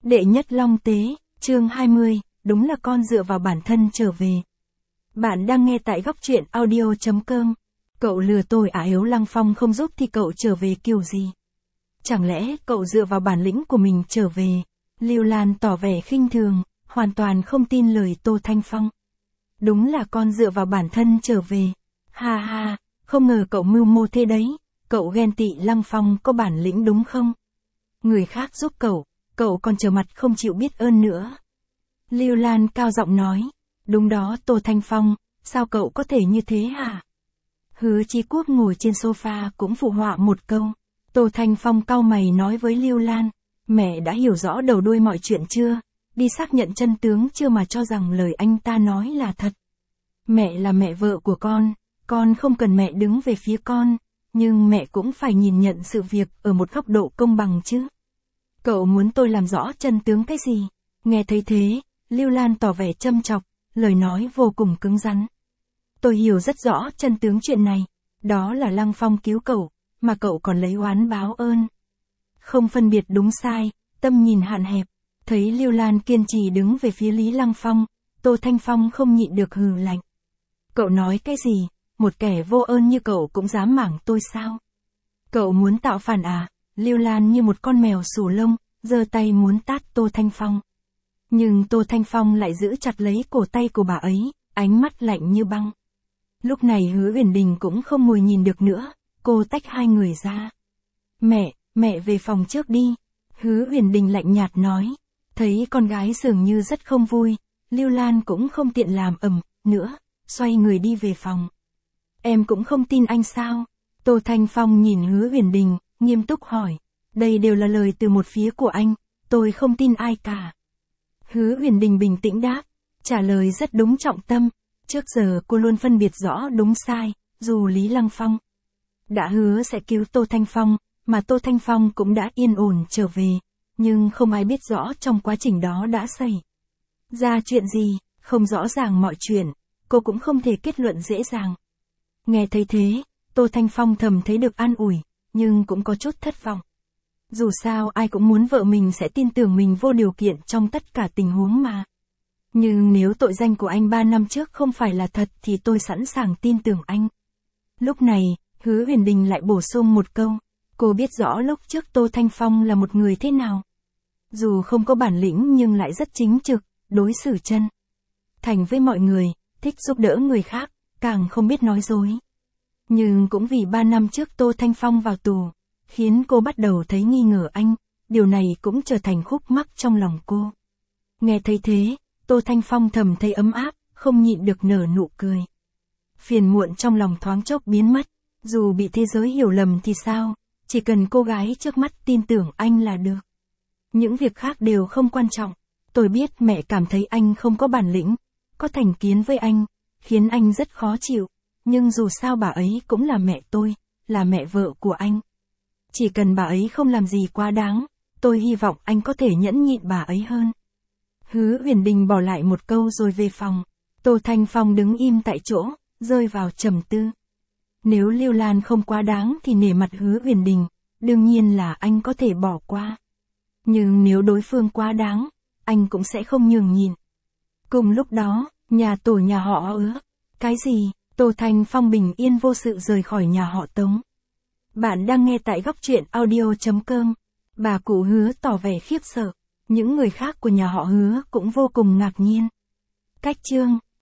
Đệ nhất Long Tế, chương 20, đúng là con dựa vào bản thân trở về. Bạn đang nghe tại góc truyện audio.com. Cậu lừa tôi à? Yếu Lăng Phong không giúp thì cậu trở về kiểu gì? Chẳng lẽ cậu dựa vào bản lĩnh của mình trở về? Lưu Lan tỏ vẻ khinh thường, hoàn toàn không tin lời Tô Thanh Phong. Đúng là con dựa vào bản thân trở về. Ha ha, không ngờ cậu mưu mô thế đấy. Cậu ghen tị Lăng Phong có bản lĩnh đúng không? Người khác giúp cậu còn trở mặt không chịu biết ơn nữa. Lưu Lan cao giọng nói. Đúng đó Tô Thanh Phong, sao cậu có thể như thế hả? Hứa Chí Quốc ngồi trên sofa cũng phụ họa một câu. Tô Thanh Phong cau mày nói với Lưu Lan. Mẹ đã hiểu rõ đầu đuôi mọi chuyện chưa? Đi xác nhận chân tướng chưa mà cho rằng lời anh ta nói là thật. Mẹ là mẹ vợ của con không cần mẹ đứng về phía con, nhưng mẹ cũng phải nhìn nhận sự việc ở một góc độ công bằng chứ. Cậu muốn tôi làm rõ chân tướng cái gì? Nghe thấy thế, Lưu Lan tỏ vẻ châm chọc, lời nói vô cùng cứng rắn. Tôi hiểu rất rõ chân tướng chuyện này, đó là Lăng Phong cứu cậu, mà cậu còn lấy oán báo ơn. Không phân biệt đúng sai, tâm nhìn hạn hẹp, thấy Lưu Lan kiên trì đứng về phía Lý Lăng Phong, Tô Thanh Phong không nhịn được hừ lạnh. Cậu nói cái gì, một kẻ vô ơn như cậu cũng dám mảng tôi sao? Cậu muốn tạo phản à? Lưu Lan như một con mèo xù lông, giơ tay muốn tát Tô Thanh Phong. Nhưng Tô Thanh Phong lại giữ chặt lấy cổ tay của bà ấy, ánh mắt lạnh như băng. Lúc này Hứa Uyển Đình cũng không ngồi nhìn được nữa, cô tách hai người ra. Mẹ về phòng trước đi. Hứa Uyển Đình lạnh nhạt nói. Thấy con gái dường như rất không vui, Lưu Lan cũng không tiện làm ầm nữa, xoay người đi về phòng. Em cũng không tin anh sao? Tô Thanh Phong nhìn Hứa Uyển Đình, nghiêm túc hỏi. Đây đều là lời từ một phía của anh, tôi không tin ai cả. Hứa Uyển Đình bình tĩnh đáp, trả lời rất đúng trọng tâm. Trước giờ cô luôn phân biệt rõ đúng sai, dù Lý Lăng Phong đã hứa sẽ cứu Tô Thanh Phong, mà Tô Thanh Phong cũng đã yên ổn trở về, nhưng không ai biết rõ trong quá trình đó đã xảy ra chuyện gì, không rõ ràng mọi chuyện, cô cũng không thể kết luận dễ dàng. Nghe thấy thế, Tô Thanh Phong thầm thấy được an ủi, nhưng cũng có chút thất vọng. Dù sao ai cũng muốn vợ mình sẽ tin tưởng mình vô điều kiện trong tất cả tình huống mà. Nhưng nếu tội danh của anh 3 năm trước không phải là thật thì tôi sẵn sàng tin tưởng anh. Lúc này, Hứa Uyển Đình lại bổ sung một câu. Cô biết rõ lúc trước Tô Thanh Phong là một người thế nào. Dù không có bản lĩnh nhưng lại rất chính trực, đối xử chân thành với mọi người, thích giúp đỡ người khác, càng không biết nói dối. Nhưng cũng vì 3 năm trước Tô Thanh Phong vào tù, khiến cô bắt đầu thấy nghi ngờ anh, điều này cũng trở thành khúc mắc trong lòng cô. Nghe thấy thế, Tô Thanh Phong thầm thấy ấm áp, không nhịn được nở nụ cười. Phiền muộn trong lòng thoáng chốc biến mất, dù bị thế giới hiểu lầm thì sao, chỉ cần cô gái trước mắt tin tưởng anh là được. Những việc khác đều không quan trọng. Tôi biết mẹ cảm thấy anh không có bản lĩnh, có thành kiến với anh, khiến anh rất khó chịu, nhưng dù sao bà ấy cũng là mẹ tôi, là mẹ vợ của anh. Chỉ cần bà ấy không làm gì quá đáng, tôi hy vọng anh có thể nhẫn nhịn bà ấy hơn. Hứa Uyển Đình bỏ lại một câu rồi về phòng. Tô Thanh Phong đứng im tại chỗ, rơi vào trầm tư. Nếu Lưu Lan không quá đáng thì nể mặt Hứa Uyển Đình, đương nhiên là anh có thể bỏ qua. Nhưng nếu đối phương quá đáng, anh cũng sẽ không nhường nhịn. Cùng lúc đó, nhà tổ nhà họ Hứa. Cái gì? Tô Thanh Phong bình yên vô sự rời khỏi nhà họ Tống. Bạn đang nghe tại góc truyện audio.com. Bà cụ Hứa tỏ vẻ khiếp sợ. Những người khác của nhà họ Hứa cũng vô cùng ngạc nhiên. Cách chương